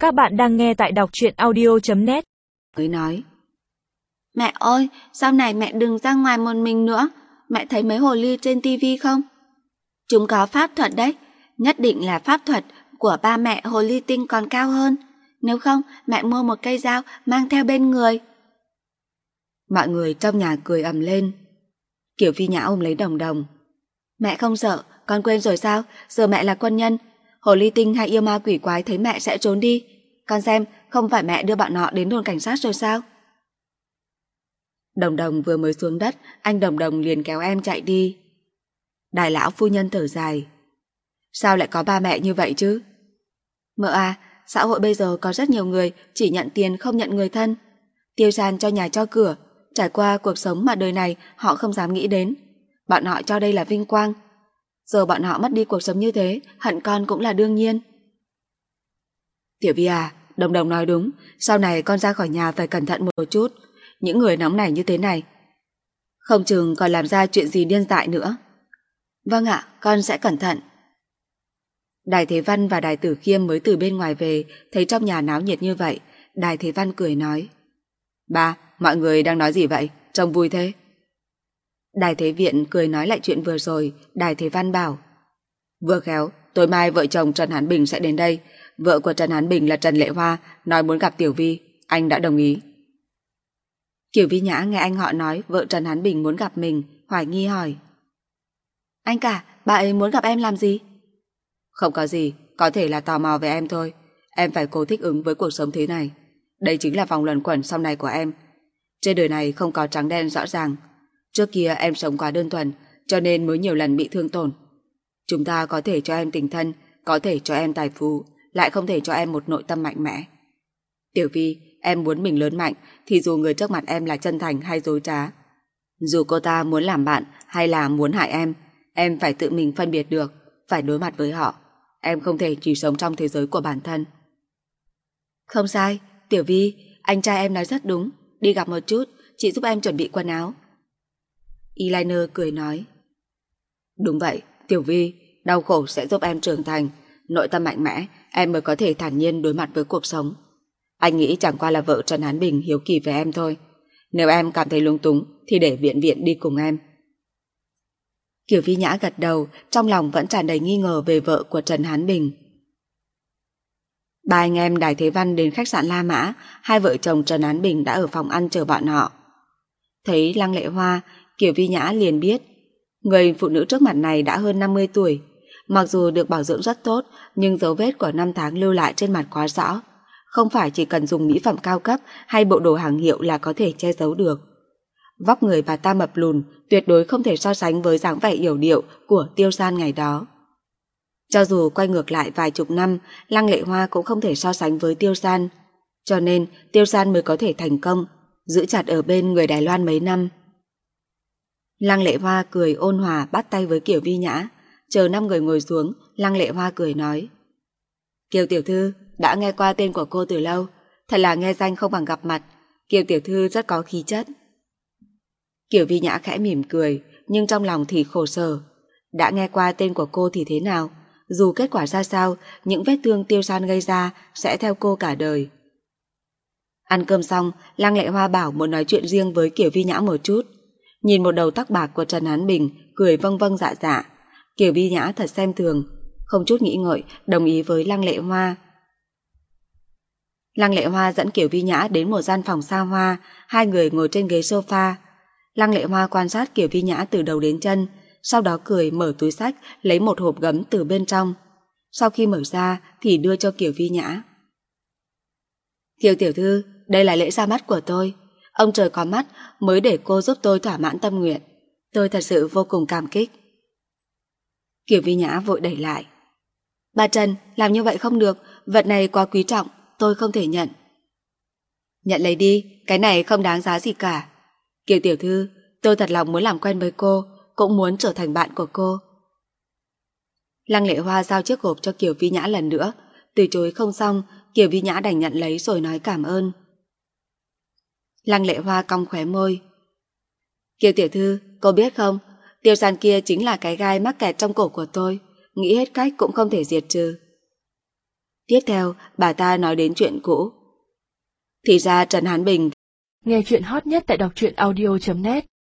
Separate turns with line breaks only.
Các bạn đang nghe tại đọc truyện audio.net.
Mới nói: Mẹ ơi, sau này mẹ đừng ra ngoài một mình nữa. Mẹ thấy mấy hồ ly trên tivi không? Chúng có pháp thuật đấy. Nhất định là pháp thuật của ba mẹ hồ ly tinh còn cao hơn. Nếu không, mẹ mua một cây dao mang theo bên người. Mọi người trong nhà cười ầm lên. Kiều Phi Nhã ôm lấy Đồng Đồng. Mẹ không sợ, con quên rồi sao? Giờ mẹ là quân nhân. Hồ ly tinh hay yêu ma quỷ quái thấy mẹ sẽ trốn đi. Con xem, không phải mẹ đưa bọn họ đến đồn cảnh sát rồi sao? Đồng Đồng vừa mới xuống đất, anh Đồng Đồng liền kéo em chạy đi. Đại lão phu nhân thở dài. Sao lại có ba mẹ như vậy chứ? Mợ à, xã hội bây giờ có rất nhiều người chỉ nhận tiền không nhận người thân. Tiêu san cho nhà cho cửa, trải qua cuộc sống mà đời này họ không dám nghĩ đến. Bọn họ cho đây là vinh quang. Giờ bọn họ mất đi cuộc sống như thế, hận con cũng là đương nhiên. Tiểu Vi à, Đồng Đồng nói đúng, sau này con ra khỏi nhà phải cẩn thận một chút. Những người nóng nảy như thế này, không chừng còn làm ra chuyện gì điên dại nữa. Vâng ạ, con sẽ cẩn thận. Đài Thế Văn và Đài Tử Khiêm mới từ bên ngoài về, thấy trong nhà náo nhiệt như vậy. Đài Thế Văn cười nói: Ba, mọi người đang nói gì vậy? Trông vui thế. Đài Thế Viện cười nói lại chuyện vừa rồi. Đài Thế Văn bảo: Vừa khéo, tối mai vợ chồng Trần Hán Bình sẽ đến đây. Vợ của Trần Hán Bình là Trần Lệ Hoa, nói muốn gặp Tiểu Vi. Anh đã đồng ý. Kiều Vi Nhã nghe anh họ nói vợ Trần Hán Bình muốn gặp mình, hoài nghi hỏi: Anh cả, bà ấy muốn gặp em làm gì? Không có gì, có thể là tò mò về em thôi. Em phải cố thích ứng với cuộc sống thế này. Đây chính là vòng luẩn quẩn sau này của em. Trên đời này không có trắng đen rõ ràng. Trước kia em sống quá đơn thuần, cho nên mới nhiều lần bị thương tổn. Chúng ta có thể cho em tình thân, có thể cho em tài phú, lại không thể cho em một nội tâm mạnh mẽ. Tiểu Vi, em muốn mình lớn mạnh thì dù người trước mặt em là chân thành hay dối trá, dù cô ta muốn làm bạn hay là muốn hại em phải tự mình phân biệt được, phải đối mặt với họ. Em không thể chỉ sống trong thế giới của bản thân. Không sai, Tiểu Vi, anh trai em nói rất đúng. Đi gặp một chút, chị giúp em chuẩn bị quần áo. Eyeliner cười nói: Đúng vậy, Tiểu Vi, đau khổ sẽ giúp em trưởng thành. Nội tâm mạnh mẽ, em mới có thể thản nhiên đối mặt với cuộc sống. Anh nghĩ chẳng qua là vợ Trần Hán Bình hiếu kỳ về em thôi. Nếu em cảm thấy lung túng thì để Viện Viện đi cùng em. Kiều Vi Nhã gật đầu, trong lòng vẫn tràn đầy nghi ngờ về vợ của Trần Hán Bình. Ba anh em Đài Thế Văn đến khách sạn La Mã. Hai vợ chồng Trần Hán Bình đã ở phòng ăn chờ bọn họ. Thấy Lăng Lệ Hoa, Kiều Vi Nhã liền biết người phụ nữ trước mặt này đã hơn 50 tuổi. Mặc dù được bảo dưỡng rất tốt, nhưng dấu vết của năm tháng lưu lại trên mặt quá rõ. Không phải chỉ cần dùng mỹ phẩm cao cấp hay bộ đồ hàng hiệu là có thể che giấu được. Vóc người bà ta mập lùn, tuyệt đối không thể so sánh với dáng vẻ yểu điệu của Tiêu San ngày đó. Cho dù quay ngược lại vài chục năm, Lăng Lệ Hoa cũng không thể so sánh với Tiêu San. Cho nên Tiêu San mới có thể thành công giữ chặt ở bên người Đài Loan mấy năm. Lăng Lệ Hoa cười ôn hòa bắt tay với Kiều Vi Nhã. Chờ 5 người ngồi xuống, Lăng Lệ Hoa cười nói: Kiều tiểu thư, đã nghe qua tên của cô từ lâu. Thật là nghe danh không bằng gặp mặt. Kiều tiểu thư rất có khí chất. Kiều Vi Nhã khẽ mỉm cười, nhưng trong lòng thì khổ sở. Đã nghe qua tên của cô thì thế nào? Dù kết quả ra sao, những vết thương Tiêu San gây ra sẽ theo cô cả đời. Ăn cơm xong, Lăng Lệ Hoa bảo muốn nói chuyện riêng với Kiều Vi Nhã một chút. Nhìn một đầu tóc bạc của Trần Hán Bình, cười vâng vâng dạ dạ. Kiều Vi Nhã thật xem thường, không chút nghĩ ngợi đồng ý với Lăng Lệ Hoa. Lăng Lệ Hoa dẫn Kiều Vi Nhã đến một gian phòng xa hoa. Hai người ngồi trên ghế sofa. Lăng Lệ Hoa quan sát Kiều Vi Nhã từ đầu đến chân, sau đó cười mở túi xách lấy một hộp gấm từ bên trong. Sau khi mở ra thì đưa cho Kiều Vi Nhã. Kiều tiểu thư, đây là lễ ra mắt của tôi. Ông trời có mắt mới để cô giúp tôi thỏa mãn tâm nguyện. Tôi thật sự vô cùng cảm kích. Kiều Vi Nhã vội đẩy lại. Bà Trần, làm như vậy không được. Vật này quá quý trọng, tôi không thể nhận. Nhận lấy đi, cái này không đáng giá gì cả. Kiều tiểu thư, tôi thật lòng muốn làm quen với cô, cũng muốn trở thành bạn của cô. Lăng Lệ Hoa giao chiếc hộp cho Kiều Vi Nhã lần nữa. Từ chối không xong, Kiều Vi Nhã đành nhận lấy rồi nói cảm ơn. Lăng Lệ Hoa cong khóe môi. Kiều tiểu thư, cô biết không, Tiêu San kia chính là cái gai mắc kẹt trong cổ của tôi, nghĩ hết cách cũng không thể diệt trừ. Tiếp theo, bà ta nói đến chuyện cũ. Thì ra Trần Hán Bình.
Nghe chuyện hot nhất tại đọc truyện audio.net